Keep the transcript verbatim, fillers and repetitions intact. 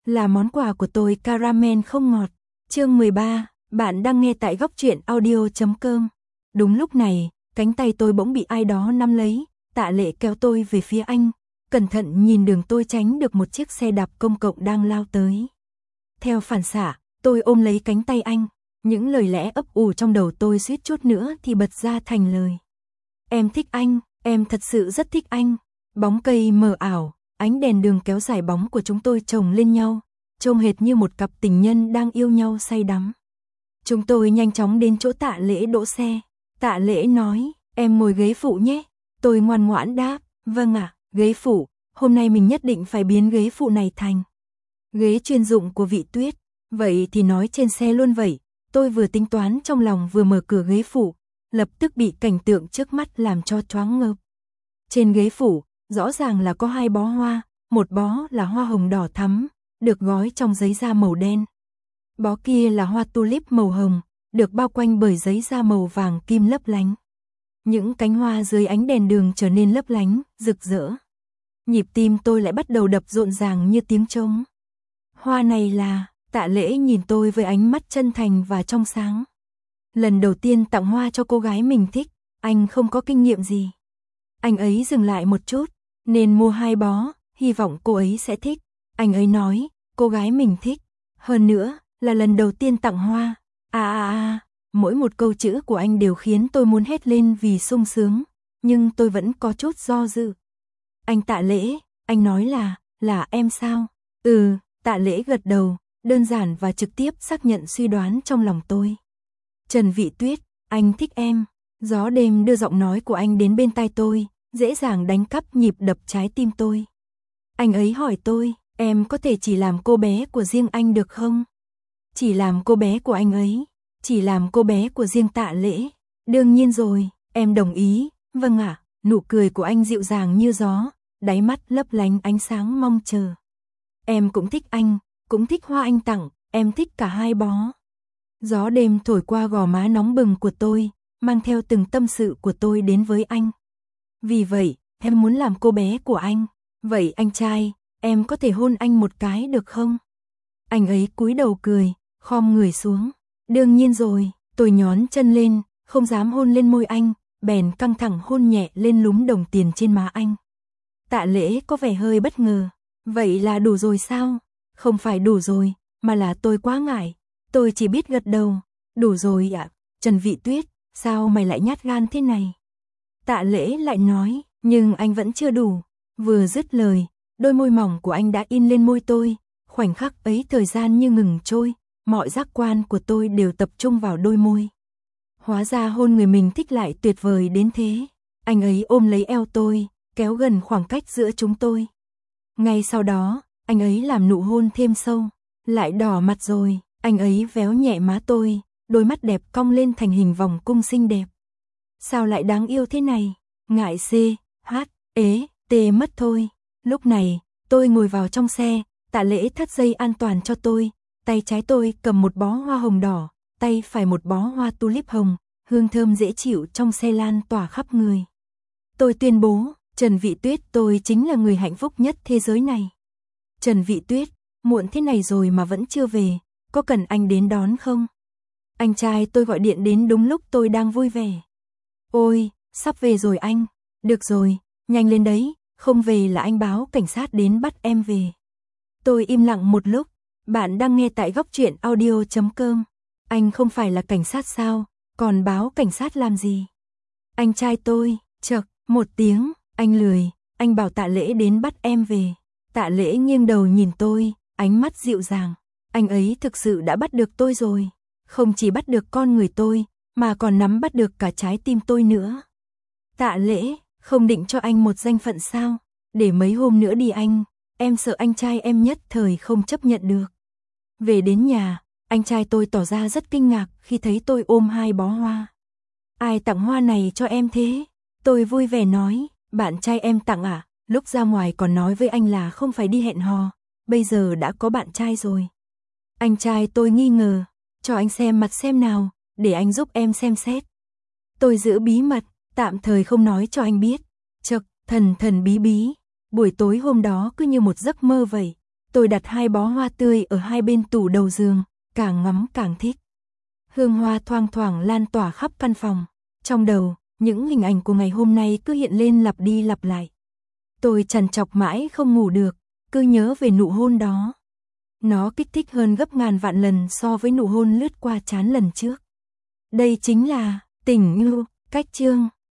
là món quà của tôi caramel không ngọt. Chương mười ba, bạn đang nghe tại góc truyện audio chấm com. Đúng lúc này, cánh tay tôi bỗng bị ai đó nắm lấy, Tạ Lệ kéo tôi về phía anh, cẩn thận nhìn đường tôi tránh được một chiếc xe đạp công cộng đang lao tới. Theo phản xạ, tôi ôm lấy cánh tay anh, những lời lẽ ấp ủ trong đầu tôi suýt chút nữa thì bật ra thành lời. Em thích anh, em thật sự rất thích anh. Bóng cây mờ ảo, ánh đèn đường kéo dài bóng của chúng tôi chồng lên nhau, trông hệt như một cặp tình nhân đang yêu nhau say đắm. Chúng tôi nhanh chóng đến chỗ Tạ Lễ đỗ xe. Tạ Lễ nói, em ngồi ghế phụ nhé. Tôi ngoan ngoãn đáp, vâng ạ, ghế phụ, hôm nay mình nhất định phải biến ghế phụ này thành ghế chuyên dụng của vị Tuyết. Vậy thì nói trên xe luôn vậy. Tôi vừa tính toán trong lòng vừa mở cửa ghế phụ, lập tức bị cảnh tượng trước mắt làm cho choáng ngợp. Trên ghế phụ, rõ ràng là có hai bó hoa, một bó là hoa hồng đỏ thắm, được gói trong giấy da màu đen. Bó kia là hoa tulip màu hồng, được bao quanh bởi giấy da màu vàng kim lấp lánh. Những cánh hoa dưới ánh đèn đường trở nên lấp lánh, rực rỡ. Nhịp tim tôi lại bắt đầu đập rộn ràng như tiếng trống. Hoa này là... Tạ Lễ nhìn tôi với ánh mắt chân thành và trong sáng. Lần đầu tiên tặng hoa cho cô gái mình thích, anh không có kinh nghiệm gì. Anh ấy dừng lại một chút, nên mua hai bó, hy vọng cô ấy sẽ thích. Anh ấy nói, cô gái mình thích. Hơn nữa, là lần đầu tiên tặng hoa. À à à, mỗi một câu chữ của anh đều khiến tôi muốn hét lên vì sung sướng, nhưng tôi vẫn có chút do dự. Anh Tạ Lễ, anh nói là, là em sao? Ừ, Tạ Lễ gật đầu. Đơn giản và trực tiếp xác nhận suy đoán trong lòng tôi. Trần Vị Tuyết, anh thích em. Gió đêm đưa giọng nói của anh đến bên tai tôi, dễ dàng đánh cắp nhịp đập trái tim tôi. Anh ấy hỏi tôi, em có thể chỉ làm cô bé của riêng anh được không? Chỉ làm cô bé của anh ấy, chỉ làm cô bé của riêng Tạ Lễ. Đương nhiên rồi, em đồng ý, vâng ạ. Nụ cười của anh dịu dàng như gió, đáy mắt lấp lánh ánh sáng mong chờ. Em cũng thích anh. Cũng thích hoa anh tặng, em thích cả hai bó. Gió đêm thổi qua gò má nóng bừng của tôi, mang theo từng tâm sự của tôi đến với anh. Vì vậy, em muốn làm cô bé của anh. Vậy anh trai, em có thể hôn anh một cái được không? Anh ấy cúi đầu cười, khom người xuống. Đương nhiên rồi, tôi nhón chân lên, không dám hôn lên môi anh, bèn căng thẳng hôn nhẹ lên lúm đồng tiền trên má anh. Tạ Lễ có vẻ hơi bất ngờ. Vậy là đủ rồi sao? Không phải đủ rồi, mà là tôi quá ngại. Tôi chỉ biết gật đầu. Đủ rồi ạ. À? Trần Vị Tuyết, sao mày lại nhát gan thế này? Tạ Lễ lại nói, nhưng anh vẫn chưa đủ. Vừa dứt lời, đôi môi mỏng của anh đã in lên môi tôi. Khoảnh khắc ấy thời gian như ngừng trôi, mọi giác quan của tôi đều tập trung vào đôi môi. Hóa ra hôn người mình thích lại tuyệt vời đến thế. Anh ấy ôm lấy eo tôi, kéo gần khoảng cách giữa chúng tôi. Ngay sau đó, anh ấy làm nụ hôn thêm sâu, lại đỏ mặt rồi, anh ấy véo nhẹ má tôi, đôi mắt đẹp cong lên thành hình vòng cung xinh đẹp. Sao lại đáng yêu thế này? Ngại C, H, ế, T mất thôi. Lúc này, tôi ngồi vào trong xe, Tạ Lễ thắt dây an toàn cho tôi, tay trái tôi cầm một bó hoa hồng đỏ, tay phải một bó hoa tulip hồng, hương thơm dễ chịu trong xe lan tỏa khắp người. Tôi tuyên bố, Trần Vị Tuyết tôi chính là người hạnh phúc nhất thế giới này. Trần Vị Tuyết, muộn thế này rồi mà vẫn chưa về, có cần anh đến đón không? Anh trai tôi gọi điện đến đúng lúc tôi đang vui vẻ. Ôi, sắp về rồi anh. Được rồi, nhanh lên đấy, không về là anh báo cảnh sát đến bắt em về. Tôi im lặng một lúc, bạn đang nghe tại góc truyện audio chấm com. Anh không phải là cảnh sát sao, còn báo cảnh sát làm gì? Anh trai tôi, chậc, một tiếng, anh lười, anh bảo Tạ Lễ đến bắt em về. Tạ Lễ nghiêng đầu nhìn tôi, ánh mắt dịu dàng. Anh ấy thực sự đã bắt được tôi rồi. Không chỉ bắt được con người tôi, mà còn nắm bắt được cả trái tim tôi nữa. Tạ Lễ, không định cho anh một danh phận sao? Để mấy hôm nữa đi anh, em sợ anh trai em nhất thời không chấp nhận được. Về đến nhà, anh trai tôi tỏ ra rất kinh ngạc khi thấy tôi ôm hai bó hoa. Ai tặng hoa này cho em thế? Tôi vui vẻ nói, bạn trai em tặng à? Lúc ra ngoài còn nói với anh là không phải đi hẹn hò, bây giờ đã có bạn trai rồi. Anh trai tôi nghi ngờ, cho anh xem mặt xem nào, để anh giúp em xem xét. Tôi giữ bí mật, tạm thời không nói cho anh biết. Chậc, thần thần bí bí, buổi tối hôm đó cứ như một giấc mơ vậy. Tôi đặt hai bó hoa tươi ở hai bên tủ đầu giường, càng ngắm càng thích. Hương hoa thoang thoảng lan tỏa khắp căn phòng. Trong đầu, những hình ảnh của ngày hôm nay cứ hiện lên lặp đi lặp lại. Tôi trằn trọc mãi không ngủ được, cứ nhớ về nụ hôn đó. Nó kích thích hơn gấp ngàn vạn lần so với nụ hôn lướt qua trán lần trước. Đây chính là tình yêu. Cách chương